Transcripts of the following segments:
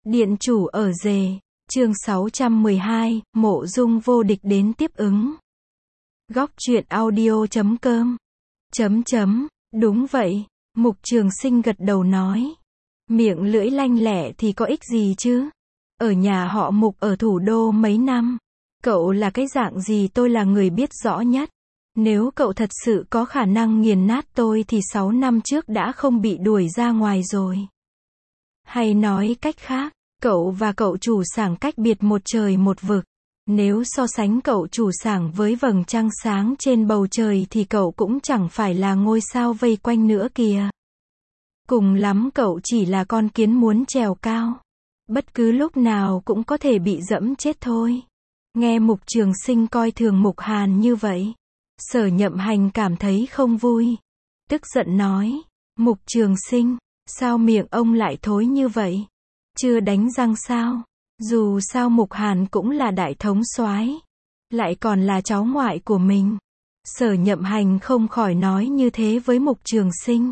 Điện chủ ở rề, chương 612, Mộ Dung vô địch đến tiếp ứng. Góc truyện audio.com. Đúng vậy, Mục Trường Sinh gật đầu nói. Miệng lưỡi lanh lẹ thì có ích gì chứ? Ở nhà họ Mục ở thủ đô mấy năm. Cậu là cái dạng gì tôi là người biết rõ nhất. Nếu cậu thật sự có khả năng nghiền nát tôi thì 6 năm trước đã không bị đuổi ra ngoài rồi. Hay nói cách khác, cậu và cậu chủ sảng cách biệt một trời một vực. Nếu so sánh cậu chủ sảng với vầng trăng sáng trên bầu trời thì cậu cũng chẳng phải là ngôi sao vây quanh nữa kìa. Cùng lắm cậu chỉ là con kiến muốn trèo cao. Bất cứ lúc nào cũng có thể bị dẫm chết thôi. Nghe Mục Trường Sinh coi thường Mục Hàn như vậy, Sở Nhậm Hành cảm thấy không vui. Tức giận nói, Mục Trường Sinh, sao miệng ông lại thối như vậy? Chưa đánh răng sao? Dù sao Mục Hàn cũng là đại thống soái, lại còn là cháu ngoại của mình. Sở Nhậm Hành không khỏi nói như thế với Mục Trường Sinh.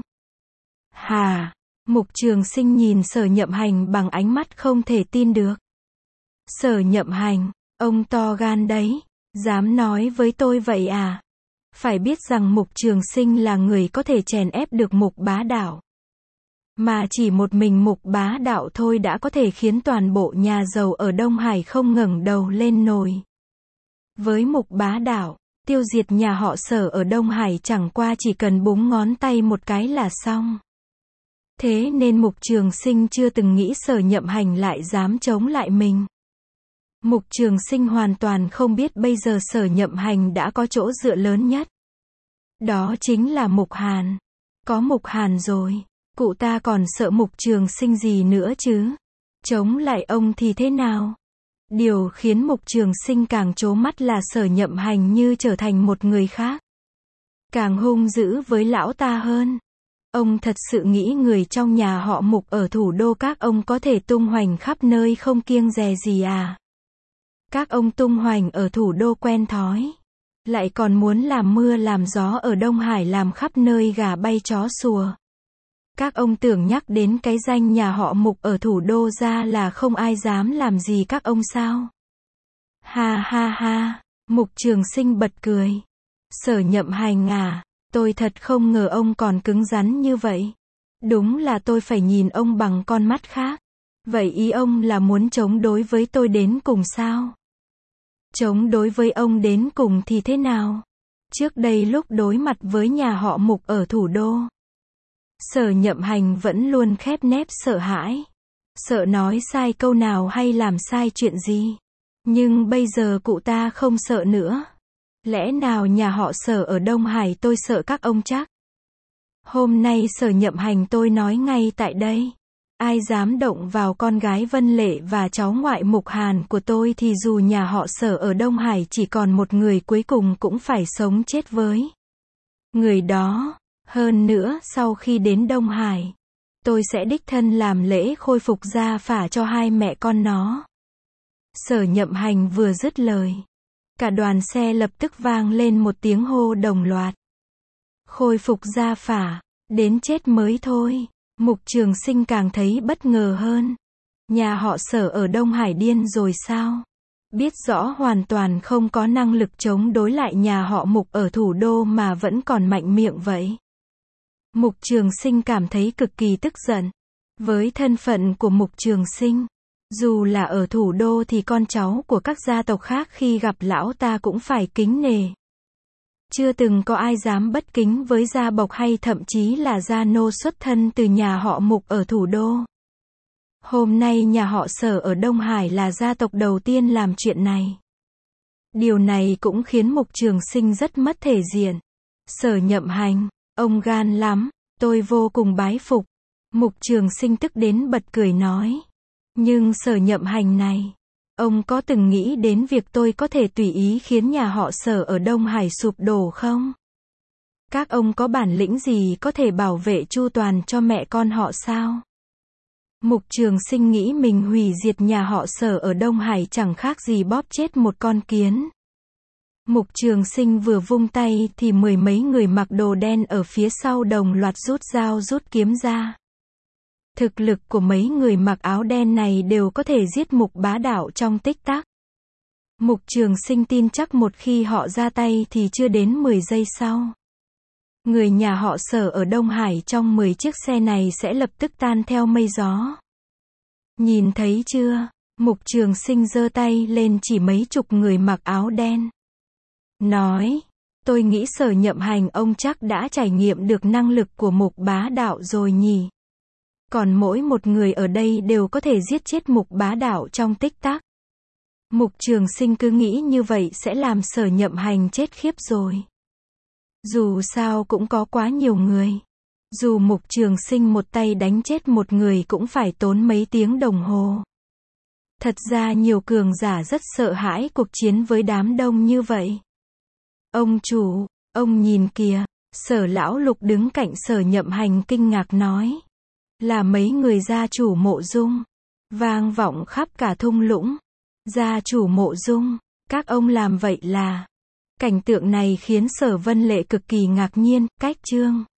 Hà, Mục Trường Sinh nhìn Sở Nhậm Hành bằng ánh mắt không thể tin được. Sở Nhậm Hành, ông to gan đấy, dám nói với tôi vậy à? Phải biết rằng Mục Trường Sinh là người có thể chèn ép được Mục Bá Đạo. Mà chỉ một mình Mục Bá Đạo thôi đã có thể khiến toàn bộ nhà giàu ở Đông Hải không ngẩng đầu lên nổi. Với Mục Bá Đạo, tiêu diệt nhà họ Sở ở Đông Hải chẳng qua chỉ cần búng ngón tay một cái là xong. Thế nên Mục Trường Sinh chưa từng nghĩ Sở Nhậm Hành lại dám chống lại mình. Mục Trường Sinh hoàn toàn không biết bây giờ Sở Nhậm Hành đã có chỗ dựa lớn nhất. Đó chính là Mục Hàn. Có Mục Hàn rồi, cụ ta còn sợ Mục Trường Sinh gì nữa chứ? Chống lại ông thì thế nào? Điều khiến Mục Trường Sinh càng trố mắt là Sở Nhậm Hành như trở thành một người khác. Càng hung dữ với lão ta hơn. Ông thật sự nghĩ người trong nhà họ Mục ở thủ đô các ông có thể tung hoành khắp nơi không kiêng dè gì à? Các ông tung hoành ở thủ đô quen thói, lại còn muốn làm mưa làm gió ở Đông Hải làm khắp nơi gà bay chó sủa. Các ông tưởng nhắc đến cái danh nhà họ Mục ở thủ đô ra là không ai dám làm gì các ông sao? Ha ha ha, Mục Trường Sinh bật cười. Sở Nhậm Hành à, tôi thật không ngờ ông còn cứng rắn như vậy. Đúng là tôi phải nhìn ông bằng con mắt khác. Vậy ý ông là muốn chống đối với tôi đến cùng sao? Chống đối với ông đến cùng thì thế nào? Trước đây lúc đối mặt với nhà họ Mục ở thủ đô, Sở Nhậm Hành vẫn luôn khép nép sợ hãi. Sợ nói sai câu nào hay làm sai chuyện gì. Nhưng bây giờ cụ ta không sợ nữa. Lẽ nào nhà họ Sở ở Đông Hải tôi sợ các ông chắc? Hôm nay Sở Nhậm Hành tôi nói ngay tại đây. Ai dám động vào con gái Vân Lệ và cháu ngoại Mục Hàn của tôi thì dù nhà họ Sở ở Đông Hải chỉ còn một người cuối cùng cũng phải sống chết với người đó. Hơn nữa, sau khi đến Đông Hải, tôi sẽ đích thân làm lễ khôi phục gia phả cho hai mẹ con nó. Sở Nhậm Hành vừa dứt lời, cả đoàn xe lập tức vang lên một tiếng hô đồng loạt. Khôi phục gia phả, đến chết mới thôi. Mục Trường Sinh càng thấy bất ngờ hơn. Nhà họ Sở ở Đông Hải điên rồi sao? Biết rõ hoàn toàn không có năng lực chống đối lại nhà họ Mục ở thủ đô mà vẫn còn mạnh miệng vậy. Mục Trường Sinh cảm thấy cực kỳ tức giận. Với thân phận của Mục Trường Sinh, dù là ở thủ đô thì con cháu của các gia tộc khác khi gặp lão ta cũng phải kính nể. Chưa từng có ai dám bất kính với gia bộc hay thậm chí là gia nô xuất thân từ nhà họ Mục ở thủ đô. Hôm nay nhà họ Sở ở Đông Hải là gia tộc đầu tiên làm chuyện này. Điều này cũng khiến Mục Trường Sinh rất mất thể diện. Sở Nhậm Hành, ông gan lắm, tôi vô cùng bái phục. Mục Trường Sinh tức đến bật cười nói. Nhưng Sở Nhậm Hành này, ông có từng nghĩ đến việc tôi có thể tùy ý khiến nhà họ Sở ở Đông Hải sụp đổ không? Các ông có bản lĩnh gì có thể bảo vệ chu toàn cho mẹ con họ sao? Mục Trường Sinh nghĩ mình hủy diệt nhà họ Sở ở Đông Hải chẳng khác gì bóp chết một con kiến. Mục Trường Sinh vừa vung tay thì mười mấy người mặc đồ đen ở phía sau đồng loạt rút dao rút kiếm ra. Thực lực của mấy người mặc áo đen này đều có thể giết Mục Bá Đạo trong tích tắc. Mục Trường Sinh tin chắc một khi họ ra tay thì chưa đến 10 giây sau. Người nhà họ Sở ở Đông Hải trong 10 chiếc xe này sẽ lập tức tan theo mây gió. Nhìn thấy chưa? Mục Trường Sinh giơ tay lên chỉ mấy chục người mặc áo đen. Nói, tôi nghĩ Sở Nhậm Hành ông chắc đã trải nghiệm được năng lực của Mục Bá Đạo rồi nhỉ. Còn mỗi một người ở đây đều có thể giết chết Mục Bá Đạo trong tích tắc. Mục Trường Sinh cứ nghĩ như vậy sẽ làm Sở Nhậm Hành chết khiếp rồi. Dù sao cũng có quá nhiều người. Dù Mục Trường Sinh một tay đánh chết một người cũng phải tốn mấy tiếng đồng hồ. Thật ra nhiều cường giả rất sợ hãi cuộc chiến với đám đông như vậy. Ông chủ, ông nhìn kìa, Sở lão Lục đứng cạnh Sở Nhậm Hành kinh ngạc nói. Là mấy người gia chủ Mộ Dung. Vang vọng khắp cả thung lũng. Gia chủ Mộ Dung, các ông làm vậy là... Cảnh tượng này khiến Sở Vân Lệ cực kỳ ngạc nhiên, cách chương